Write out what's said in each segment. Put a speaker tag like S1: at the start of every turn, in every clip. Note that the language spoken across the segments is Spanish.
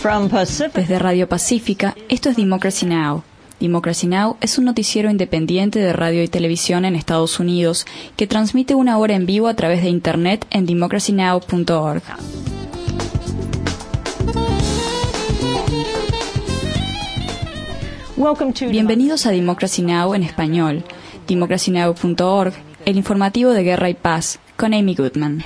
S1: Desde Radio Pacífica, esto es Democracy Now! Democracy Now! Es un noticiero independiente de radio y televisión en Estados Unidos que transmite una hora en vivo a través de Internet en democracynow.org. Bienvenidos a Democracy Now! En español. democracynow.org, el informativo de Guerra y Paz, con Amy Goodman.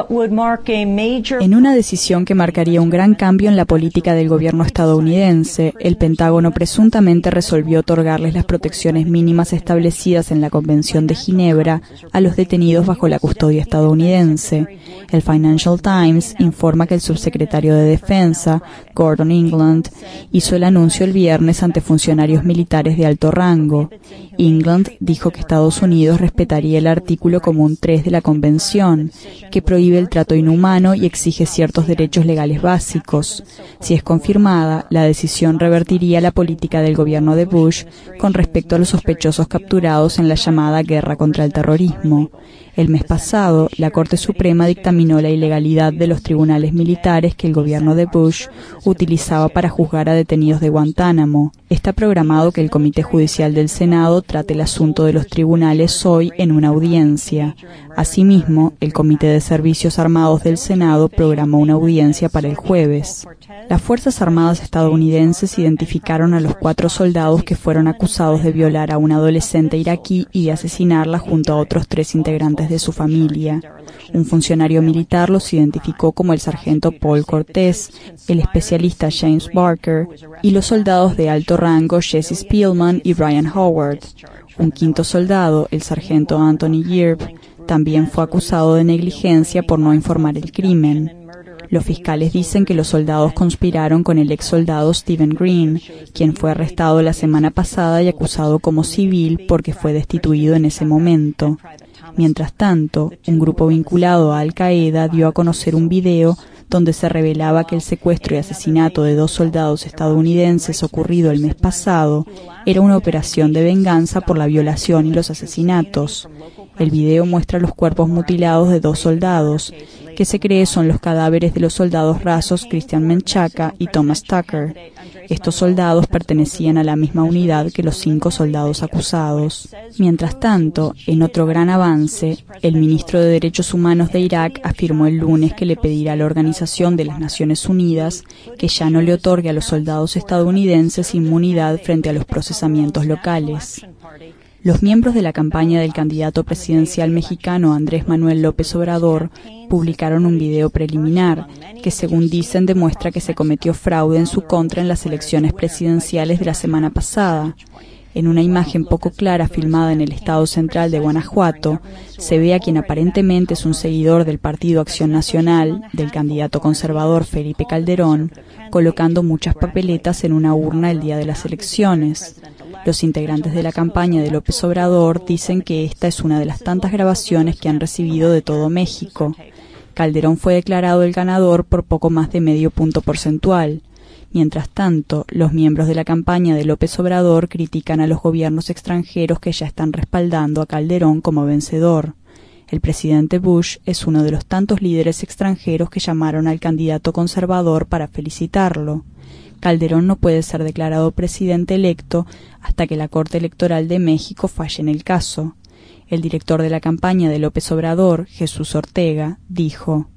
S1: En una decisión que marcaría un gran cambio en la política del gobierno estadounidense, el Pentágono presuntamente resolvió otorgarles las protecciones mínimas establecidas en la Convención de Ginebra a los detenidos bajo la custodia estadounidense. El Financial Times informa que el subsecretario de Defensa, Gordon England, hizo el anuncio el viernes ante funcionarios militares de alto rango. England dijo que Estados Unidos respetaría el artículo común 3 de la Convención, que prohíbe el trato inhumano y exige ciertos derechos legales básicos. Si es confirmada, la decisión revertiría la política del gobierno de Bush con respecto a los sospechosos capturados en la llamada guerra contra el terrorismo. El mes pasado, la Corte Suprema dictaminó la ilegalidad de los tribunales militares que el gobierno de Bush utilizaba para juzgar a detenidos de Guantánamo. Está programado que el Comité Judicial del Senado trate el asunto de los tribunales hoy en una audiencia. Asimismo, el Comité de Servicios Armados del Senado programó una audiencia para el jueves. Las Fuerzas Armadas estadounidenses identificaron a los 4 soldados que fueron acusados de violar a una adolescente iraquí y de asesinarla junto a otros 3 integrantes de su familia. Un funcionario militar los identificó como el sargento Paul Cortés, el especialista James Barker y los soldados de alto rango Jesse Spielman y Ryan Howard. Un 5º soldado, el sargento Anthony Yearp, también fue acusado de negligencia por no informar el crimen. Los fiscales dicen que los soldados conspiraron con el ex soldado Stephen Green, quien fue arrestado la semana pasada y acusado como civil porque fue destituido en ese momento. Mientras tanto, un grupo vinculado a Al Qaeda dio a conocer un video donde se revelaba que el secuestro y asesinato de 2 soldados estadounidenses ocurrido el mes pasado era una operación de venganza por la violación y los asesinatos. El video muestra los cuerpos mutilados de 2 soldados, que se cree son los cadáveres de los soldados rasos Christian Menchaca y Thomas Tucker. Estos soldados pertenecían a la misma unidad que los 5 soldados acusados. Mientras tanto, en otro gran avance, el ministro de Derechos Humanos de Irak afirmó el lunes que le pedirá a la Organización de las Naciones Unidas que ya no le otorgue a los soldados estadounidenses inmunidad frente a los procesamientos locales. Los miembros de la campaña del candidato presidencial mexicano Andrés Manuel López Obrador publicaron un video preliminar que, según dicen, demuestra que se cometió fraude en su contra en las elecciones presidenciales de la semana pasada. En una imagen poco clara filmada en el estado central de Guanajuato, se ve a quien aparentemente es un seguidor del Partido Acción Nacional, del candidato conservador Felipe Calderón, colocando muchas papeletas en una urna el día de las elecciones. Los integrantes de la campaña de López Obrador dicen que esta es una de las tantas grabaciones que han recibido de todo México. Calderón fue declarado el ganador por poco más de medio punto porcentual. Mientras tanto, los miembros de la campaña de López Obrador critican a los gobiernos extranjeros que ya están respaldando a Calderón como vencedor. El presidente Bush es uno de los tantos líderes extranjeros que llamaron al candidato conservador para felicitarlo. Calderón no puede ser declarado presidente electo hasta que la Corte Electoral de México falle en el caso. El director de la campaña de López Obrador, Jesús Ortega, dijo: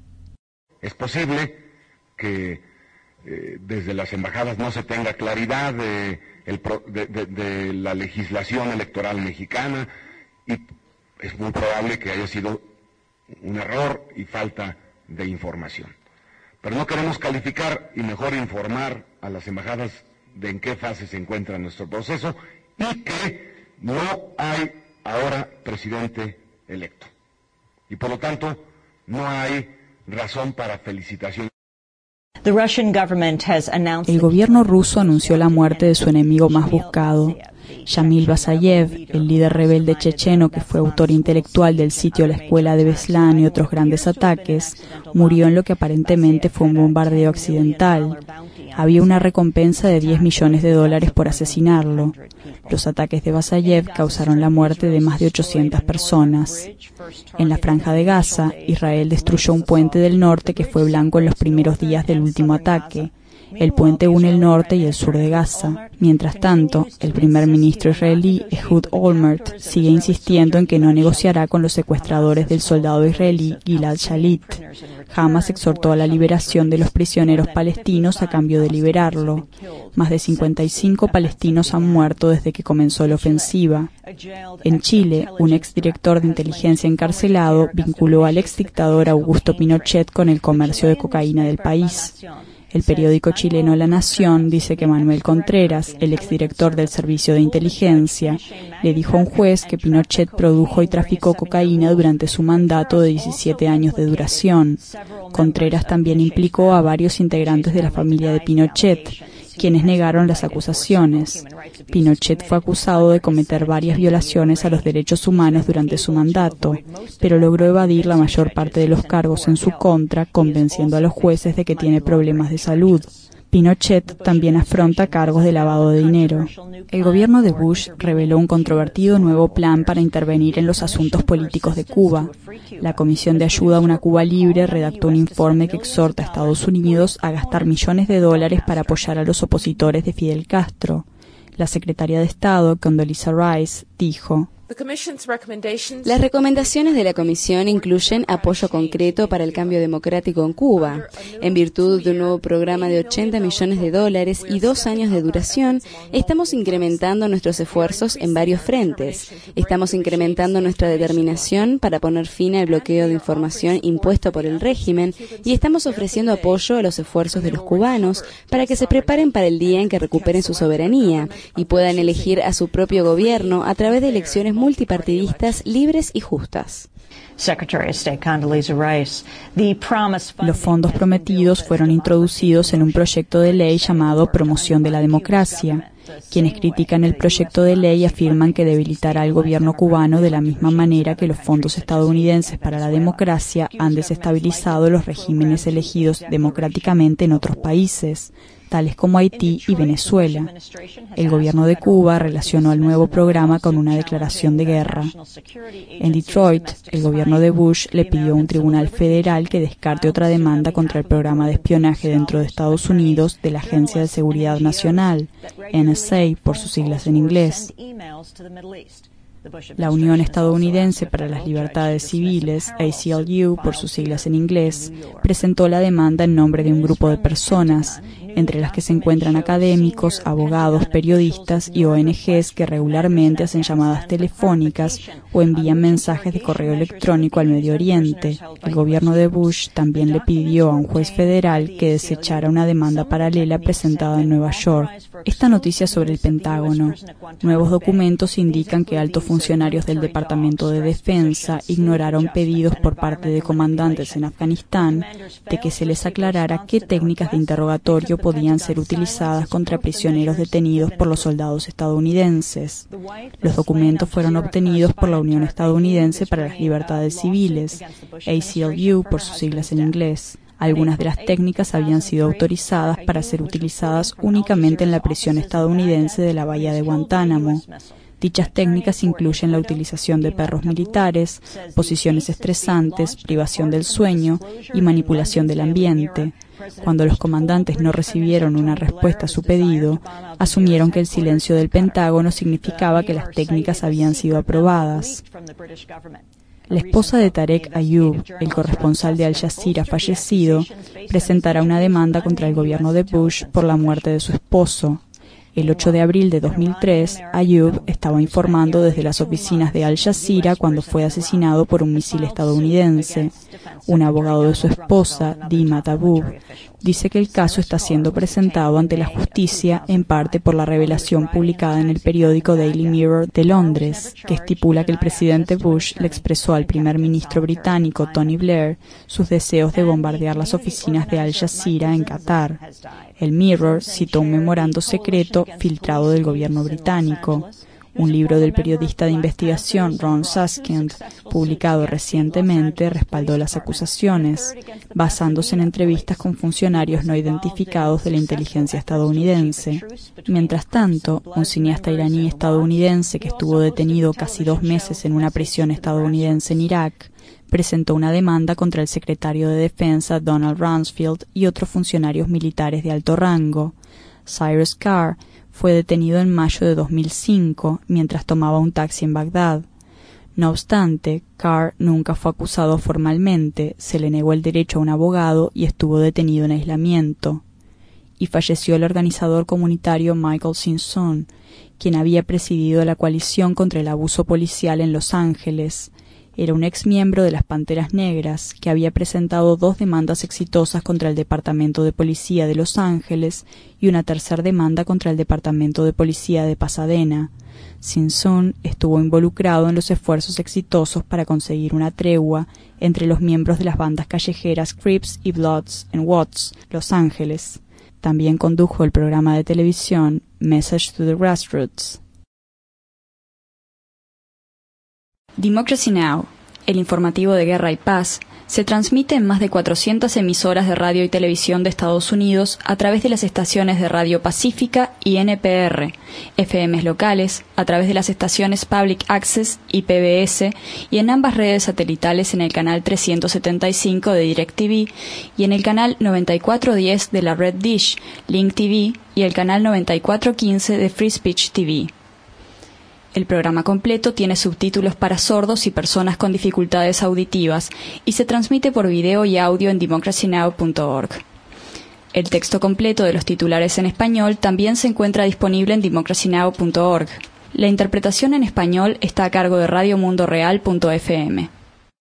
S2: Es posible que desde las embajadas no se tenga claridad de la legislación electoral mexicana y es muy probable que haya sido un error y falta de información. Pero no queremos calificar y mejor informar a las embajadas de en qué fase se encuentra nuestro proceso y que no hay ahora presidente electo. Y por lo tanto, no hay razón para felicitación.
S1: El gobierno ruso anunció la muerte de su enemigo más buscado. Yamil Basayev, el líder rebelde checheno que fue autor intelectual del sitio La Escuela de Beslan y otros grandes ataques, murió en lo que aparentemente fue un bombardeo accidental. Había una recompensa de $10 millones por asesinarlo. Los ataques de Basayev causaron la muerte de más de 800 personas. En la Franja de Gaza, Israel destruyó un puente del norte que fue blanco en los primeros días del último ataque. El puente une el norte y el sur de Gaza. Mientras tanto, el primer ministro israelí, Ehud Olmert, sigue insistiendo en que no negociará con los secuestradores del soldado israelí Gilad Shalit. Hamas exhortó a la liberación de los prisioneros palestinos a cambio de liberarlo. Más de 55 palestinos han muerto desde que comenzó la ofensiva. En Chile, un exdirector de inteligencia encarcelado vinculó al exdictador Augusto Pinochet con el comercio de cocaína del país. El periódico chileno La Nación dice que Manuel Contreras, el exdirector del Servicio de Inteligencia, le dijo a un juez que Pinochet produjo y traficó cocaína durante su mandato de 17 años de duración. Contreras también implicó a varios integrantes de la familia de Pinochet, quienes negaron las acusaciones. Pinochet fue acusado de cometer varias violaciones a los derechos humanos durante su mandato, pero logró evadir la mayor parte de los cargos en su contra, convenciendo a los jueces de que tiene problemas de salud. Pinochet también afronta cargos de lavado de dinero. El gobierno de Bush reveló un controvertido nuevo plan para intervenir en los asuntos políticos de Cuba. La Comisión de Ayuda a una Cuba Libre redactó un informe que exhorta a Estados Unidos a gastar millones de dólares para apoyar a los opositores de Fidel Castro. La secretaria de Estado, Condoleezza Rice, dijo:
S3: Las recomendaciones de la Comisión incluyen apoyo concreto para el cambio democrático en Cuba. En virtud de un nuevo programa de $80 millones y 2 años de duración, estamos incrementando nuestros esfuerzos en varios frentes. Estamos incrementando nuestra determinación para poner fin al bloqueo de información impuesto por el régimen y estamos ofreciendo apoyo a los esfuerzos de los cubanos para que se preparen para el día en que recuperen su soberanía y puedan elegir a su propio gobierno a través de elecciones multipartidistas libres y justas.
S1: Los fondos prometidos fueron introducidos en un proyecto de ley llamado Promoción de la Democracia. Quienes critican el proyecto de ley afirman que debilitará al gobierno cubano de la misma manera que los fondos estadounidenses para la democracia han desestabilizado los regímenes elegidos democráticamente en otros países, tales como Haití y Venezuela. El gobierno de Cuba relacionó el nuevo programa con una declaración de guerra. En Detroit, el gobierno de Bush le pidió a un tribunal federal que descarte otra demanda contra el programa de espionaje dentro de Estados Unidos de la Agencia de Seguridad Nacional, NSA por sus siglas en inglés. La Unión Estadounidense para las Libertades Civiles, ACLU por sus siglas en inglés, presentó la demanda en nombre de un grupo de personas, entre las que se encuentran académicos, abogados, periodistas y ONGs que regularmente hacen llamadas telefónicas o envían mensajes de correo electrónico al Medio Oriente. El gobierno de Bush también le pidió a un juez federal que desechara una demanda paralela presentada en Nueva York. Esta noticia sobre el Pentágono. Nuevos documentos indican que altos funcionarios del Departamento de Defensa ignoraron pedidos por parte de comandantes en Afganistán de que se les aclarara qué técnicas de interrogatorio podían ser utilizadas contra prisioneros detenidos por los soldados estadounidenses. Los documentos fueron obtenidos por la Unión Estadounidense para las Libertades Civiles, ACLU por sus siglas en inglés. Algunas de las técnicas habían sido autorizadas para ser utilizadas únicamente en la prisión estadounidense de la bahía de Guantánamo. Dichas técnicas incluyen la utilización de perros militares, posiciones estresantes, privación del sueño y manipulación del ambiente. Cuando los comandantes no recibieron una respuesta a su pedido, asumieron que el silencio del Pentágono significaba que las técnicas habían sido aprobadas. La esposa de Tarek Ayoub, el corresponsal de Al Jazeera fallecido, presentará una demanda contra el gobierno de Bush por la muerte de su esposo. El 8 de abril de 2003, Ayoub estaba informando desde las oficinas de Al Jazeera cuando fue asesinado por un misil estadounidense. Un abogado de su esposa, Dima Tabub, dice que el caso está siendo presentado ante la justicia en parte por la revelación publicada en el periódico Daily Mirror de Londres, que estipula que el presidente Bush le expresó al primer ministro británico Tony Blair sus deseos de bombardear las oficinas de Al Jazeera en Qatar. El Mirror citó un memorando secreto filtrado del gobierno británico. Un libro del periodista de investigación Ron Suskind, publicado recientemente, respaldó las acusaciones, basándose en entrevistas con funcionarios no identificados de la inteligencia estadounidense. Mientras tanto, un cineasta iraní estadounidense que estuvo detenido casi 2 meses en una prisión estadounidense en Irak, presentó una demanda contra el secretario de Defensa Donald Rumsfeld y otros funcionarios militares de alto rango. Cyrus Carr fue detenido en mayo de 2005 mientras tomaba un taxi en Bagdad. No obstante, Carr nunca fue acusado formalmente, se le negó el derecho a un abogado y estuvo detenido en aislamiento. Y falleció el organizador comunitario Michael Simpson, quien había presidido la coalición contra el abuso policial en Los Ángeles. Era un ex miembro de las Panteras Negras que había presentado 2 demandas exitosas contra el Departamento de Policía de Los Ángeles y una tercera demanda contra el Departamento de Policía de Pasadena. Simpson estuvo involucrado en los esfuerzos exitosos para conseguir una tregua entre los miembros de las bandas callejeras Crips y Bloods en Watts, Los Ángeles. También condujo el programa de televisión Message to the Grassroots. Democracy Now!, el informativo de Guerra y Paz, se transmite en más de 400 emisoras de radio y televisión de Estados Unidos a través de las estaciones de Radio Pacífica y NPR, FMs locales, a través de las estaciones Public Access y PBS, y en ambas redes satelitales en el canal 375 de DirecTV y en el canal 9410 de la red Dish, Link TV, y el canal 9415 de Free Speech TV. El programa completo tiene subtítulos para sordos y personas con dificultades auditivas y se transmite por video y audio en democracynow.org. El texto completo de los titulares en español también se encuentra disponible en democracynow.org. La interpretación en español está a cargo de radiomundoreal.fm.